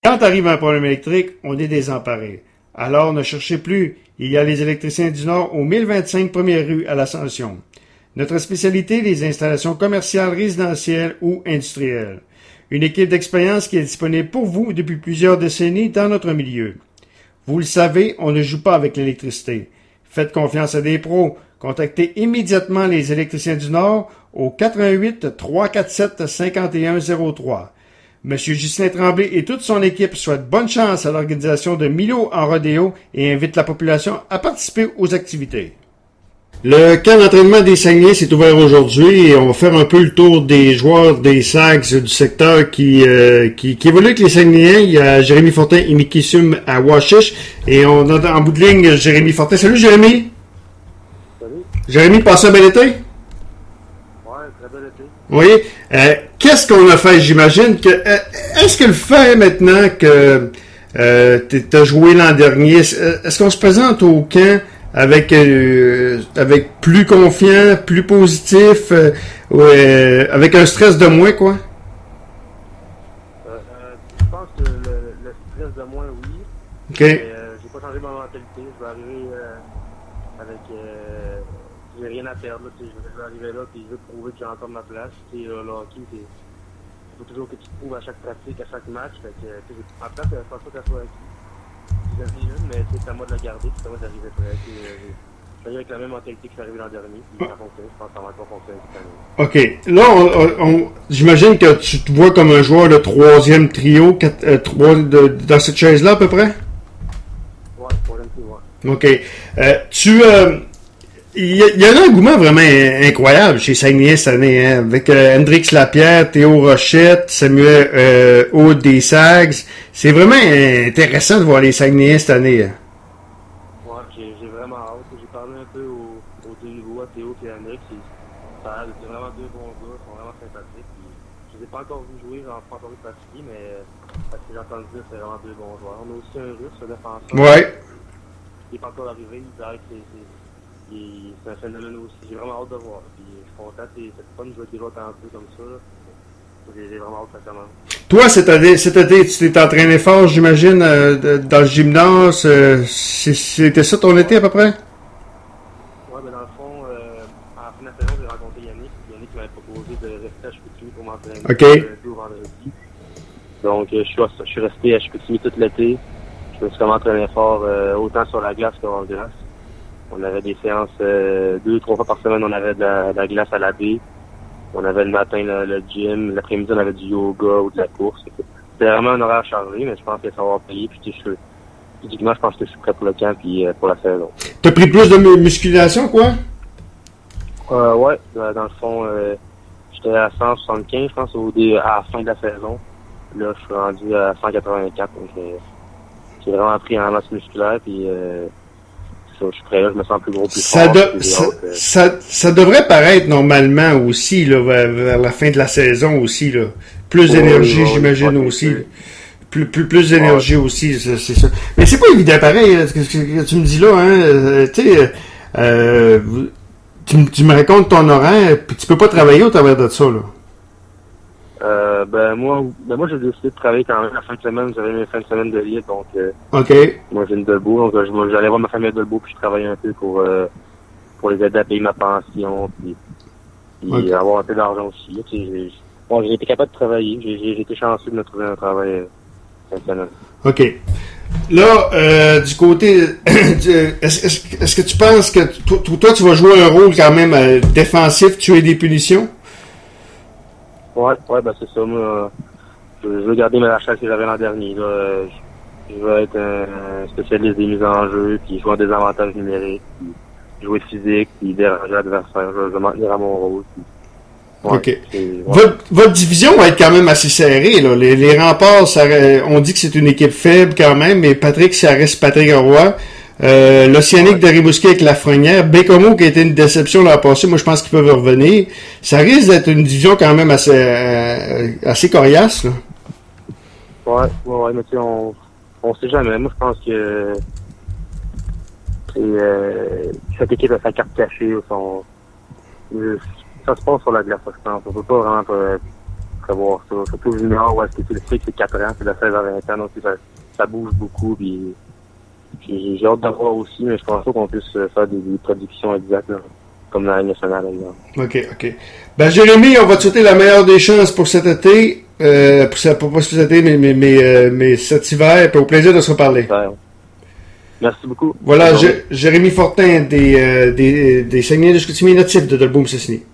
Quand arrive un problème électrique, on est désemparé. Alors ne cherchez plus, il y a les électriciens du Nord au 1025 première rue à l'Ascension. Notre spécialité, les installations commerciales, résidentielles ou industrielles. Une équipe d'expérience qui est disponible pour vous depuis plusieurs décennies dans notre milieu. Vous le savez, on ne joue pas avec l'électricité. Faites confiance à des pros. Contactez immédiatement les électriciens du Nord au 88 347 5103. Monsieur Ghislain Tremblay et toute son équipe souhaitent bonne chance à l'organisation de Milo en rodéo et invitent la population à participer aux activités. Le camp d'entraînement des Saguenay s'est ouvert aujourd'hui et on va faire un peu le tour des joueurs des Sags du secteur qui évoluent avec les Saguenayens. Il y a Jérémy Fortin et Mickey Sum à Washish et on a en bout de ligne Jérémy Fortin. Salut Jérémy! Salut! Jérémy, passez un bel été? Ouais, très bel été. Oui. Qu'est-ce qu'on a fait? J'imagine que... est-ce que le fait maintenant que tu as joué l'an dernier, est-ce qu'on se présente au camp avec plus confiant, plus positif, avec un stress de moins, quoi? Je pense que le stress de moins, oui. OK. Mais j'ai pas changé ma mentalité. Je vais arriver avec... j'ai rien à perdre. Là, je vais arriver là et je veux prouver que j'ai encore ma place. Le hockey, il faut toujours que tu te prouves à chaque pratique, à chaque match. Fait que j'ai ma place, je pense pas qu'elle soit acquise. J'en ai une, mais c'est à moi de la garder, c'est à moi d'arriver prêt. Je suis avec la même mentalité que je suis arrivé l'an dernier, puis ça fonctionne, je pense que ça va encore fonctionner cette année. OK. Là, j'imagine que tu te vois comme un joueur de troisième trio, dans cette chaise-là à peu près? Ouais, troisième trio, ouais. OK. Il y a un engouement vraiment incroyable chez Saguenay cette année, hein, avec Hendrix Lapierre, Théo Rochette, Samuel Aude des Sags. C'est vraiment intéressant de voir les Saguenayens cette année. Hein. Ouais, j'ai vraiment hâte. J'ai parlé un peu aux deux nouveaux, à Théo et à Hendrix. C'est vraiment deux bons gars, ils sont vraiment sympathiques. Puis, je les ai pas encore vu jouer, j'en ai pas encore vu pratiquer, mais parce que j'ai entendu dire que c'est vraiment deux bons joueurs. On a aussi un russe, un défenseur. Ouais. Il n'est pas encore arrivé, il dirait que c'est un phénomène aussi. J'ai vraiment hâte de voir. Puis, je suis content. C'est fun de jouer des autres un peu comme ça. J'ai vraiment hâte que ça commence. Toi, cet été, tu t'es entraîné fort, j'imagine, dans le gymnase. C'était ça ton été à peu près? Ouais, mais dans le fond, à la fin de la saison, j'ai rencontré Yannick. Yannick m'avait proposé de rester à Chicoutimi pour m'entraîner le vendredi. Donc, je suis resté à Chicoutimi tout l'été. Je me suis vraiment entraîné fort, autant sur la glace qu'en glace. On avait des séances 2-3 fois par semaine, on avait de la glace à la baie. On avait le matin le gym, l'après-midi on avait du yoga ou de la course. C'était vraiment un horaire chargé, mais je pense que ça va payer. Puis physiquement, je pense que je suis prêt pour le camp et pour la saison. T'as pris plus de musculation, quoi? Ouais, dans le fond, j'étais à 175, je pense, à la fin de la saison. Là, je suis rendu à 184, donc j'ai vraiment pris en masse musculaire, puis je suis prêt là, je me sens plus gros, plus fort. Ça devrait paraître normalement aussi, là, vers la fin de la saison aussi, là. Plus d'énergie, j'imagine aussi. Plus d'énergie aussi, c'est ça. Mais c'est pas évident pareil, ce que tu me dis là, hein. Tu me racontes ton horaire, puis tu peux pas travailler au travers de ça, là. Moi, j'ai décidé de travailler quand même la fin de semaine. J'avais mes fins de semaine de libre, donc, OK. Moi, j'ai une Dolbeau, donc, j'allais voir ma famille à Dolbeau, puis je travaillais un peu pour les aider à payer ma pension, puis okay. Avoir un peu d'argent aussi. Là, j'ai été capable de travailler. J'ai été chanceux de me trouver un travail fin de semaine. OK. Là, du côté, est-ce que tu penses que toi, tu vas jouer un rôle quand même défensif, tuer des punitions? Ouais, ben c'est ça. Moi, je veux garder ma chasse que j'avais l'an dernier. Là. Je veux être un spécialiste des mises en jeu, puis jouer en désavantage numérique, puis jouer physique, puis déranger l'adversaire. Je veux maintenir à mon rôle. Puis, ouais, OK. Votre division va être quand même assez serrée. Là. Les remparts, on dit que c'est une équipe faible quand même, mais Patrick, ça reste Patrick Roy. L'Océanique de Rimouski avec Lafrenière, Bécomo qui a été une déception l'an passé, moi je pense qu'ils peuvent revenir. Ça risque d'être une division quand même assez coriace, là. Ouais, mais tu sais, on sait jamais. Moi je pense que cette équipe a sa carte cachée, ça se passe sur la glace, je pense. On peut pas vraiment prévoir ça. Surtout junior, où est-ce que c'est le strict, c'est 4 ans, c'est de 16 à 20 ans, donc ça bouge beaucoup. Puis j'ai hâte de voir aussi, mais je pense pas qu'on puisse faire des prédictions exactes, là, comme dans la nationale, exemple. OK. Ben, Jérémy, on va te souhaiter la meilleure des chances pour cet été, pour pas cet été, mais cet hiver, puis au plaisir de se reparler. Ouais. Merci beaucoup. Voilà, Jérémy Fortin des Saguenay de Chicoutimi natif de Dolbeau-Mistassini.